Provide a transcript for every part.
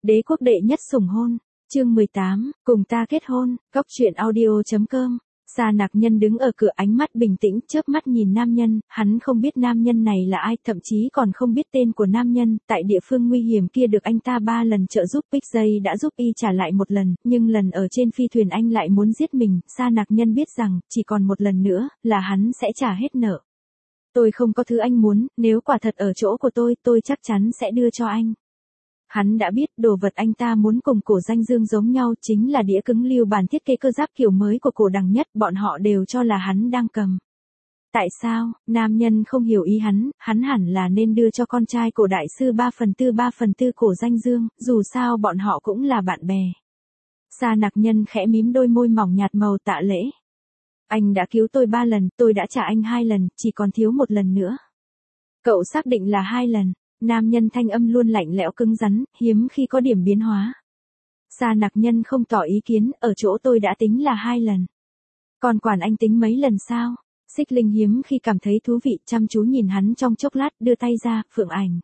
Đế quốc đệ nhất sủng hôn, chương 18, cùng ta kết hôn, góc truyện audio.com. Sa Nặc Nhân đứng ở cửa, ánh mắt bình tĩnh, chớp mắt nhìn nam nhân, hắn không biết nam nhân này là ai, thậm chí còn không biết tên của nam nhân, tại địa phương nguy hiểm kia được anh ta 3 lần trợ giúp, PixJay đã giúp y trả lại một lần, nhưng lần ở trên phi thuyền anh lại muốn giết mình. Sa Nặc Nhân biết rằng, chỉ còn một lần nữa, là hắn sẽ trả hết nợ. Tôi không có thứ anh muốn, nếu quả thật ở chỗ của tôi chắc chắn sẽ đưa cho anh. Hắn đã biết đồ vật anh ta muốn cùng Cổ Danh Dương giống nhau, chính là đĩa cứng lưu bản thiết kế cơ giáp kiểu mới của Cổ Đằng Nhất, bọn họ đều cho là hắn đang cầm. Tại sao? Nam nhân không hiểu ý hắn hẳn là nên đưa cho con trai Cổ đại sư 3/4 Cổ Danh Dương, dù sao bọn họ cũng là bạn bè. Sa Nặc Nhân khẽ mím đôi môi mỏng nhạt màu, tạ lễ. Anh đã cứu tôi 3 lần, tôi đã trả anh 2 lần, chỉ còn thiếu một lần nữa. Cậu xác định là 2 lần. Nam nhân thanh âm luôn lạnh lẽo cứng rắn, hiếm khi có điểm biến hóa. Sa Nặc Nhân không tỏ ý kiến, ở chỗ tôi đã tính là 2 lần. Còn quản anh tính mấy lần sao? Xích Linh hiếm khi cảm thấy thú vị, chăm chú nhìn hắn trong chốc lát, đưa tay ra, Phượng Ảnh.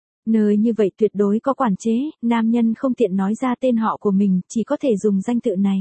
Nơi như vậy tuyệt đối có quản chế, nam nhân không tiện nói ra tên họ của mình, chỉ có thể dùng danh tự này.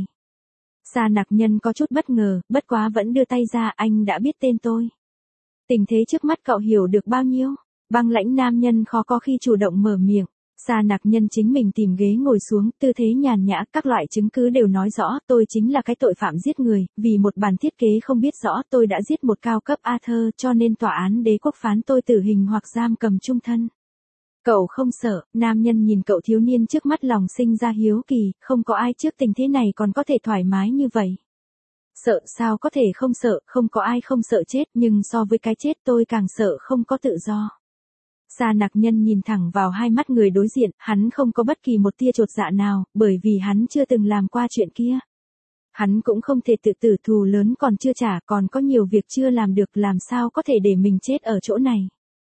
Sa Nặc Nhân có chút bất ngờ, bất quá vẫn đưa tay ra, anh đã biết tên tôi. Tình thế trước mắt cậu hiểu được bao nhiêu? Băng lãnh nam nhân khó có khi chủ động mở miệng. Sa Nặc Nhân chính mình tìm ghế ngồi xuống, tư thế nhàn nhã, các loại chứng cứ đều nói rõ, tôi chính là cái tội phạm giết người, vì một bản thiết kế không biết rõ, tôi đã giết một cao cấp Arthur, cho nên tòa án đế quốc phán tôi tử hình hoặc giam cầm chung thân. Cậu không sợ? Nam nhân nhìn cậu thiếu niên trước mắt, lòng sinh ra hiếu kỳ, không có ai trước tình thế này còn có thể thoải mái như vậy. Sợ sao có thể không sợ, không có ai không sợ chết, nhưng so với cái chết tôi càng sợ không có tự do. Sa Nặc Nhân nhìn thẳng vào hai mắt người đối diện, hắn không có bất kỳ một tia chột dạ nào, bởi vì hắn chưa từng làm qua chuyện kia. Hắn cũng không thể tự tử, thù lớn còn chưa trả, còn có nhiều việc chưa làm được, làm sao có thể để mình chết ở chỗ này.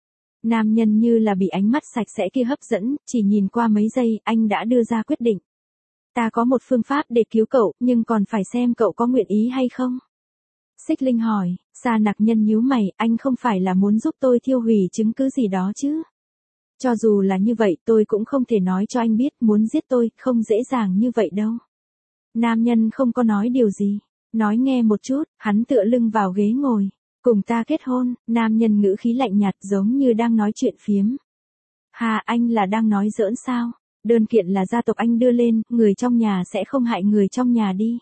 Nam nhân như là bị ánh mắt sạch sẽ kia hấp dẫn, chỉ nhìn qua mấy giây, anh đã đưa ra quyết định. Ta có một phương pháp để cứu cậu, nhưng còn phải xem cậu có nguyện ý hay không. Xích Linh hỏi. Sa Nặc Nhân nhíu mày, anh không phải là muốn giúp tôi thiêu hủy chứng cứ gì đó chứ? Cho dù là như vậy, tôi cũng không thể nói cho anh biết, muốn giết tôi, không dễ dàng như vậy đâu. Nam nhân không có nói điều gì. Nói nghe một chút, hắn tựa lưng vào ghế ngồi. Cùng ta kết hôn, nam nhân ngữ khí lạnh nhạt giống như đang nói chuyện phiếm. Hà, anh là đang nói giỡn sao? Đơn kiện là gia tộc anh đưa lên, người trong nhà sẽ không hại người trong nhà đi.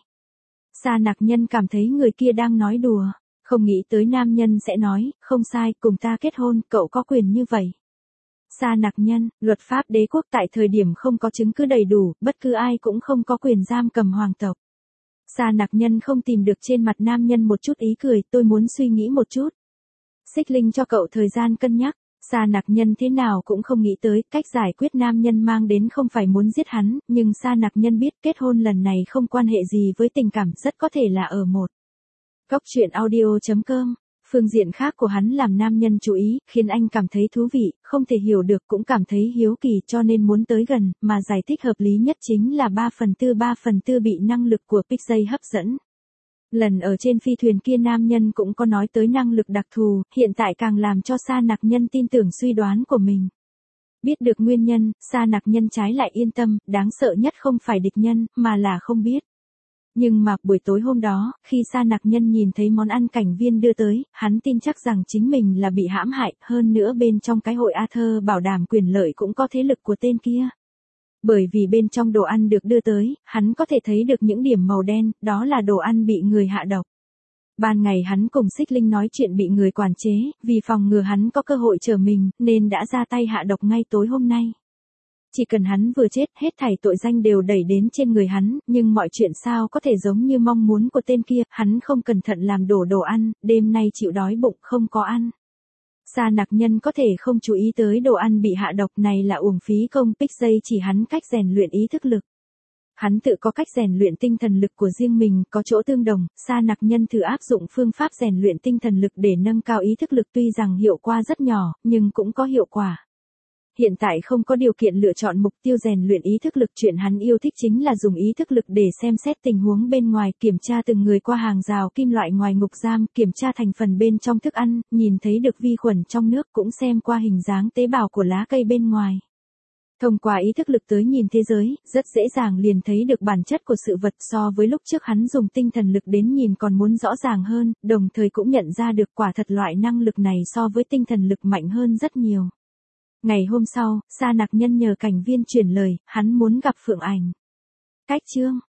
Sa Nặc Nhân cảm thấy người kia đang nói đùa. Không nghĩ tới nam nhân sẽ nói, không sai, cùng ta kết hôn, cậu có quyền như vậy. Sa Nặc Nhân, luật pháp đế quốc tại thời điểm không có chứng cứ đầy đủ, bất cứ ai cũng không có quyền giam cầm hoàng tộc. Sa Nặc Nhân không tìm được trên mặt nam nhân một chút ý cười, tôi muốn suy nghĩ một chút. Xích Linh cho cậu thời gian cân nhắc. Sa Nặc Nhân thế nào cũng không nghĩ tới, cách giải quyết nam nhân mang đến không phải muốn giết hắn, nhưng Sa Nặc Nhân biết kết hôn lần này không quan hệ gì với tình cảm, rất có thể là ở một. Góc truyện audio.com. Phương diện khác của hắn làm nam nhân chú ý, khiến anh cảm thấy thú vị, không thể hiểu được cũng cảm thấy hiếu kỳ, cho nên muốn tới gần, mà giải thích hợp lý nhất chính là 3/4 bị năng lực của PixJay hấp dẫn. Lần ở trên phi thuyền kia nam nhân cũng có nói tới năng lực đặc thù, hiện tại càng làm cho Sa Nặc Nhân tin tưởng suy đoán của mình. Biết được nguyên nhân, Sa Nặc Nhân trái lại yên tâm, đáng sợ nhất không phải địch nhân, mà là không biết. Nhưng mà, buổi tối hôm đó, khi Sa Nặc Nhân nhìn thấy món ăn cảnh viên đưa tới, hắn tin chắc rằng chính mình là bị hãm hại, hơn nữa bên trong cái hội Arthur bảo đảm quyền lợi cũng có thế lực của tên kia. Bởi vì bên trong đồ ăn được đưa tới, hắn có thể thấy được những điểm màu đen, đó là đồ ăn bị người hạ độc. Ban ngày hắn cùng Xích Linh nói chuyện bị người quản chế, vì phòng ngừa hắn có cơ hội trở mình, nên đã ra tay hạ độc ngay tối hôm nay. Chỉ cần hắn vừa chết, hết thảy tội danh đều đẩy đến trên người hắn, nhưng mọi chuyện sao có thể giống như mong muốn của tên kia, hắn không cẩn thận làm đổ đồ ăn, đêm nay chịu đói bụng không có ăn. Sa Nặc Nhân có thể không chú ý tới đồ ăn bị hạ độc này là uổng phí công, PixJay chỉ hắn cách rèn luyện ý thức lực. Hắn tự có cách rèn luyện tinh thần lực của riêng mình, có chỗ tương đồng, Sa Nặc Nhân thử áp dụng phương pháp rèn luyện tinh thần lực để nâng cao ý thức lực, tuy rằng hiệu quả rất nhỏ, nhưng cũng có hiệu quả. Hiện tại không có điều kiện lựa chọn mục tiêu rèn luyện ý thức lực, chuyện hắn yêu thích chính là dùng ý thức lực để xem xét tình huống bên ngoài, kiểm tra từng người qua hàng rào kim loại ngoài ngục giam, kiểm tra thành phần bên trong thức ăn, nhìn thấy được vi khuẩn trong nước, cũng xem qua hình dáng tế bào của lá cây bên ngoài. Thông qua ý thức lực tới nhìn thế giới, rất dễ dàng liền thấy được bản chất của sự vật so với lúc trước hắn dùng tinh thần lực đến nhìn còn muốn rõ ràng hơn, đồng thời cũng nhận ra được quả thật loại năng lực này so với tinh thần lực mạnh hơn rất nhiều. Ngày hôm sau, Sa Nặc Nhân nhờ cảnh viên chuyển lời, hắn muốn gặp Phượng Ảnh. Cách chương